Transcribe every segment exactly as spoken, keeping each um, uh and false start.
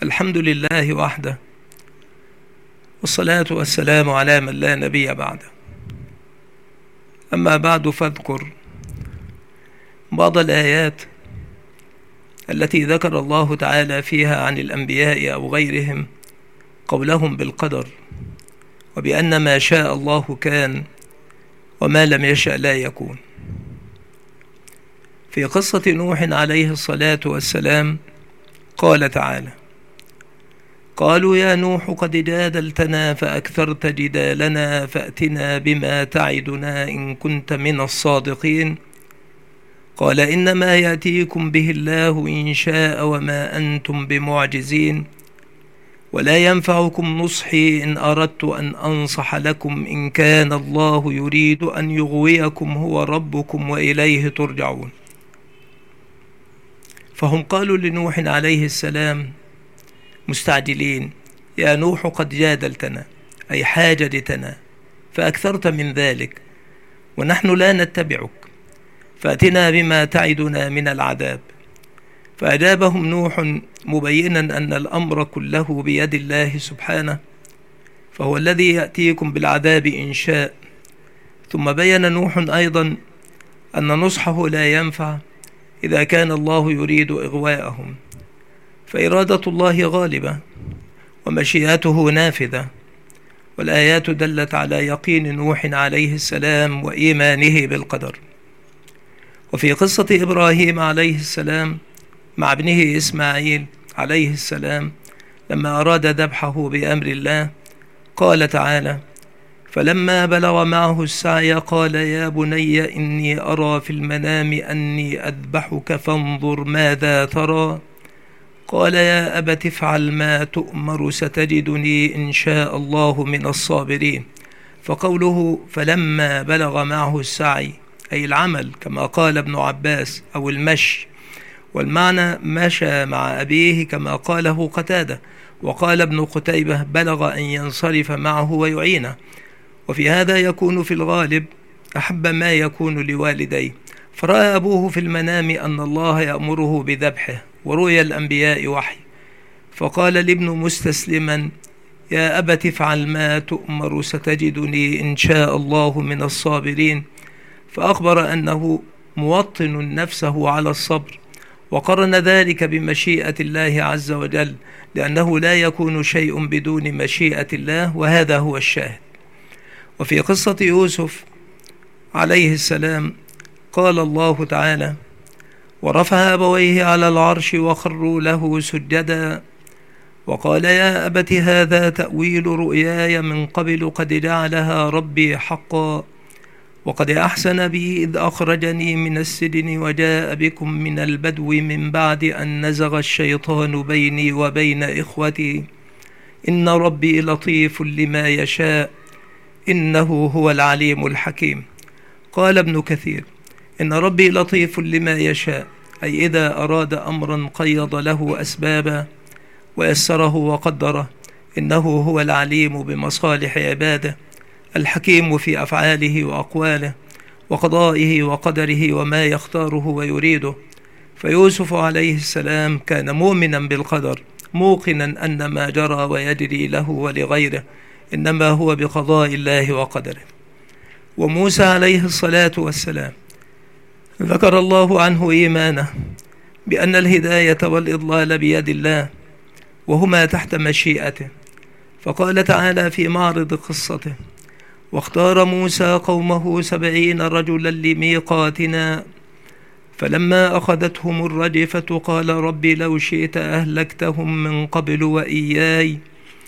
الحمد لله وحده، والصلاة والسلام على من لا نبي بعده. أما بعد، فاذكر بعض الآيات التي ذكر الله تعالى فيها عن الأنبياء أو غيرهم قولهم بالقدر، وبأن ما شاء الله كان وما لم يشأ لا يكون. في قصة نوح عليه الصلاة والسلام قال تعالى: قالوا يا نوح قد جادلتنا فأكثرت جدالنا فأتنا بما تعدنا إن كنت من الصادقين. قال إنما يأتيكم به الله إن شاء وما أنتم بمعجزين، ولا ينفعكم نصحي إن أردت أن أنصح لكم إن كان الله يريد أن يغويكم هو ربكم وإليه ترجعون. فهم قالوا لنوح عليه السلام مستعجلين: يا نوح قد جادلتنا، أي حاججتنا، فأكثرت من ذلك، ونحن لا نتبعك، فأتنا بما تعدنا من العذاب. فأجابهم نوح مبينا أن الأمر كله بيد الله سبحانه، فهو الذي يأتيكم بالعذاب إن شاء. ثم بين نوح أيضا أن نصحه لا ينفع إذا كان الله يريد إغواءهم، فإرادة الله غالبة ومشيئته نافذة. والآيات دلت على يقين نوح عليه السلام وإيمانه بالقدر. وفي قصة إبراهيم عليه السلام مع ابنه إسماعيل عليه السلام لما أراد ذبحه بأمر الله، قال تعالى: فلما بلغ معه السعي قال يا بني إني أرى في المنام أني أذبحك فانظر ماذا ترى. قال يا أبت افعل ما تؤمر ستجدني إن شاء الله من الصابرين. فقوله فلما بلغ معه السعي أي العمل كما قال ابن عباس، أو المشي، والمعنى مشى مع أبيه كما قاله قتادة. وقال ابن قتيبة بلغ أن ينصرف معه ويعينه. وفي هذا يكون في الغالب أحب ما يكون لوالديه، فرأى أبوه في المنام أن الله يأمره بذبحه، ورؤيا الأنبياء وحي، فقال لابن مستسلما يا أبت افعل ما تؤمر ستجدني إن شاء الله من الصابرين. فأخبر أنه موطن نفسه على الصبر، وقرن ذلك بمشيئة الله عز وجل، لأنه لا يكون شيء بدون مشيئة الله، وهذا هو الشاهد. وفي قصة يوسف عليه السلام قال الله تعالى: ورفع أبويه على العرش وخروا له سجدا، وقال يا أبت هذا تأويل رؤياي من قبل قد جعلها ربي حقا، وقد أحسن بي إذ أخرجني من السجن وجاء بكم من البدو من بعد أن نزغ الشيطان بيني وبين إخوتي، إن ربي لطيف لما يشاء إنه هو العليم الحكيم. قال ابن كثير إن ربي لطيف لما يشاء، أي إذا أراد أمرا قيض له أسبابا ويسره وقدره، إنه هو العليم بمصالح عباده، الحكيم في أفعاله وأقواله وقضائه وقدره وما يختاره ويريده. فيوسف عليه السلام كان مؤمنا بالقدر، موقنا أن ما جرى ويجري له ولغيره إنما هو بقضاء الله وقدره. وموسى عليه الصلاة والسلام ذكر الله عنه إيمانه بأن الهداية والإضلال بيد الله، وهما تحت مشيئته. فقال تعالى في معرض قصته: واختار موسى قومه سبعين رجلا لميقاتنا فلما أخذتهم الرجفة قال رب لو شئت أهلكتهم من قبل وإياي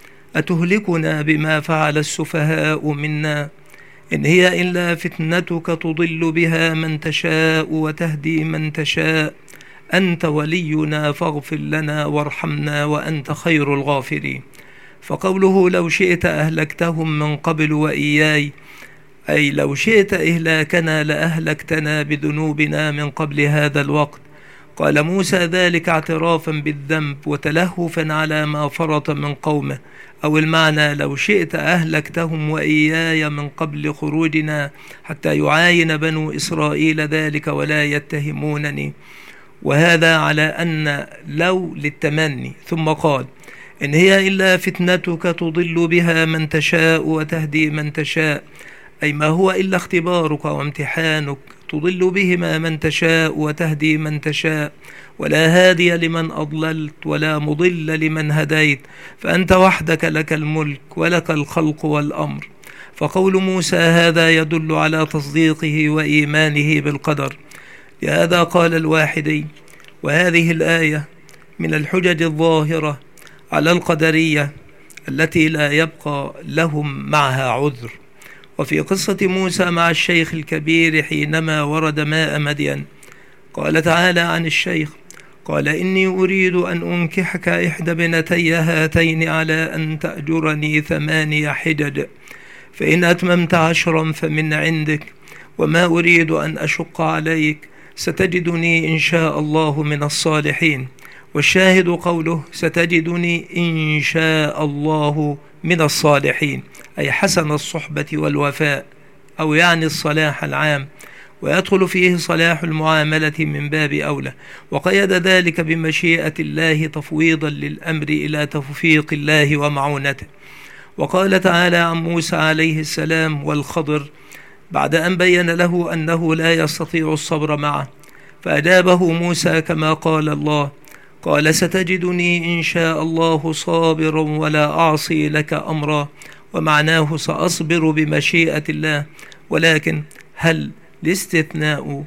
أتهلكنا بما فعل السفهاء منا إن هي إلا فتنتك تضل بها من تشاء وتهدي من تشاء أنت ولينا فاغفر لنا وارحمنا وأنت خير الغافرين. فقوله لو شئت أهلكتهم من قبل وإياي أي لو شئت إهلاكنا لأهلكتنا بذنوبنا من قبل هذا الوقت. قال موسى ذلك اعترافا بالذنب وتلهفا على ما فرط من قومه، أو المعنى لو شئت أهلكتهم وإياي من قبل خروجنا حتى يعاين بنو إسرائيل ذلك ولا يتهمونني. وهذا على أن لو للتمني. ثم قال: إن هي إلا فتنتك تضل بها من تشاء وتهدي من تشاء، أي ما هو إلا اختبارك وامتحانك تضل بهما من تشاء وتهدي من تشاء، ولا هادي لمن أضللت ولا مضل لمن هديت، فأنت وحدك لك الملك ولك الخلق والأمر. فقول موسى هذا يدل على تصديقه وإيمانه بالقدر. لهذا قال الواحدي: وهذه الآية من الحجج الظاهرة على القدرية التي لا يبقى لهم معها عذر. وفي قصة موسى مع الشيخ الكبير حينما ورد ماء مدين، قال تعالى عن الشيخ: قال: إني أريد أن أنكحك إحدى بنتي هاتين على أن تأجرني ثماني حجج، فإن أتممت عشرا فمن عندك، وما أريد أن أشق عليك، ستجدني إن شاء الله من الصالحين. والشاهد قوله: ستجدني إن شاء الله من الصالحين، أي حسن الصحبة والوفاء، أو يعني الصلاح العام، ويدخل فيه صلاح المعاملة من باب أولى. وقيد ذلك بمشيئة الله تفويضا للأمر إلى توفيق الله ومعونته. وقال تعالى عن موسى عليه السلام والخضر بعد أن بين له أنه لا يستطيع الصبر معه، فأجابه موسى كما قال الله: قال: ستجدني إن شاء الله صابرا ولا أعصي لك أمرا. ومعناه سأصبر بمشيئة الله. ولكن هل الاستثناء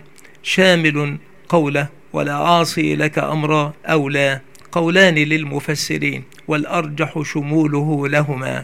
شامل قوله ولا أعصي لك أمرا أو لا؟ قولان للمفسرين، والأرجح شموله لهما.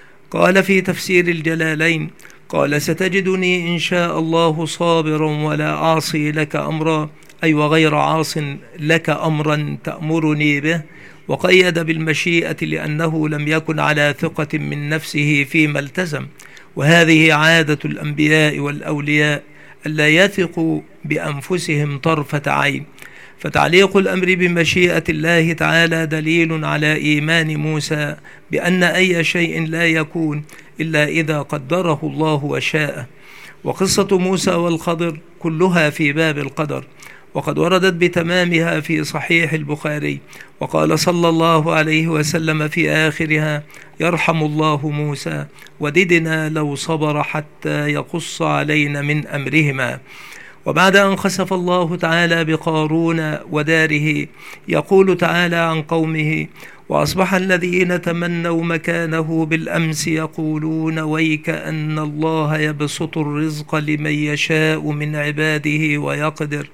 قال في تفسير الجلالين: قال: ستجدني إن شاء الله صابرا ولا أعصي لك أمرا، أي وغير عاص لك أمرا تأمرني به. وقيد بالمشيئة لأنه لم يكن على ثقة من نفسه فيما التزم، وهذه عادة الأنبياء والأولياء ألا يثقوا بأنفسهم طرفة عين. فتعليق الأمر بمشيئة الله تعالى دليل على إيمان موسى بأن أي شيء لا يكون إلا إذا قدره الله وشاءه. وقصة موسى والخضر كلها في باب القدر، وقد وردت بتمامها في صحيح البخاري. وقال صلى الله عليه وسلم في آخرها: يرحم الله موسى، وددنا لو صبر حتى يقص علينا من أمرهما. وبعد أن خسف الله تعالى بقارون وداره، يقول تعالى عن قومه: وأصبح الذين تمنوا مكانه بالأمس يقولون ويك أن الله يبسط الرزق لمن يشاء من عباده ويقدر،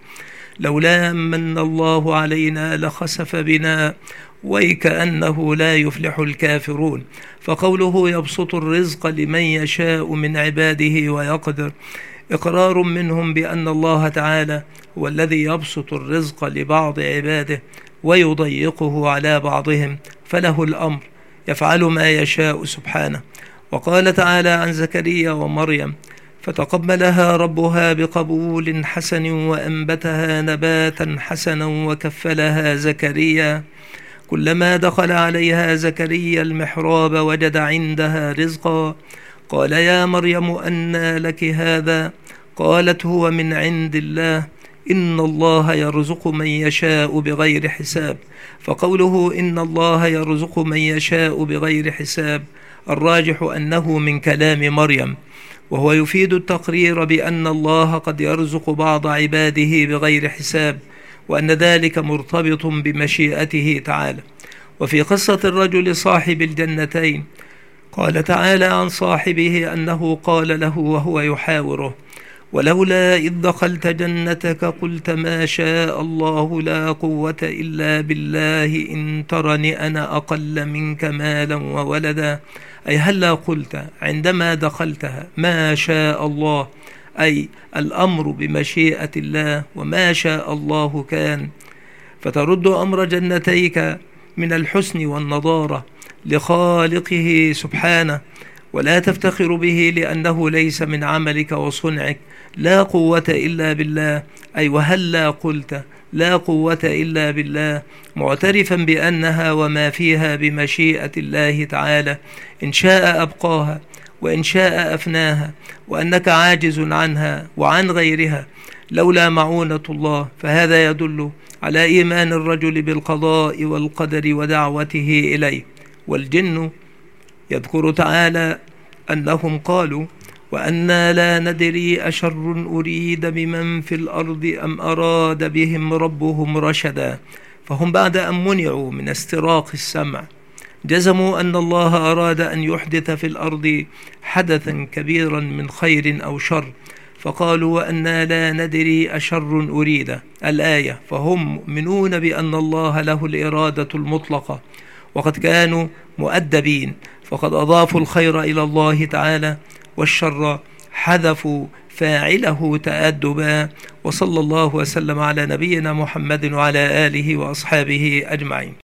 لولا من الله علينا لخسف بنا ويك أنه لا يفلح الكافرون. فقوله يبسط الرزق لمن يشاء من عباده ويقدر إقرار منهم بأن الله تعالى هو الذي يبسط الرزق لبعض عباده ويضيقه على بعضهم، فله الأمر، يفعل ما يشاء سبحانه. وقال تعالى عن زكريا ومريم: فتقبلها ربها بقبول حسن وأنبتها نباتا حسنا وكفلها زكريا، كلما دخل عليها زكريا المحراب وجد عندها رزقا، قال يا مريم أنى لك هذا؟ قالت هو من عند الله، إن الله يرزق من يشاء بغير حساب. فقوله إن الله يرزق من يشاء بغير حساب الراجح أنه من كلام مريم، وهو يفيد التقرير بأن الله قد يرزق بعض عباده بغير حساب، وأن ذلك مرتبط بمشيئته تعالى. وفي قصة الرجل صاحب الجنتين قال تعالى عن صاحبه أنه قال له وهو يحاوره: ولولا إذ دخلت جنتك قلت ما شاء الله لا قوة إلا بالله إن ترني أنا أقل منك مالا وولدا، أي هلا قلت عندما دخلتها ما شاء الله، أي الأمر بمشيئة الله، وما شاء الله كان. فترد أمر جنتيك من الحسن والنضارة لخالقه سبحانه، ولا تفتخر به لأنه ليس من عملك وصنعك. لا قوة إلا بالله، أي وهلا قلت لا قوة إلا بالله، معترفا بأنها وما فيها بمشيئة الله تعالى، إن شاء أبقاها وإن شاء أفناها، وأنك عاجز عنها وعن غيرها لولا معونة الله. فهذا يدل على إيمان الرجل بالقضاء والقدر ودعوته إليه. والجن يذكر تعالى أنهم قالوا: وأنا لا ندري أشر أريد بمن في الأرض أم أراد بهم ربهم رشدا. فهم بعد أن منعوا من استراق السمع جزموا أن الله أراد أن يحدث في الأرض حدثا كبيرا من خير أو شر، فقالوا: وأنا لا ندري أشر أريد الآية. فهم مؤمنون بأن الله له الإرادة المطلقة، وقد كانوا مؤدبين فقد أضافوا الخير إلى الله تعالى، والشر حذفوا فاعله تأدبا. وصلى الله وسلم على نبينا محمد وعلى آله وأصحابه أجمعين.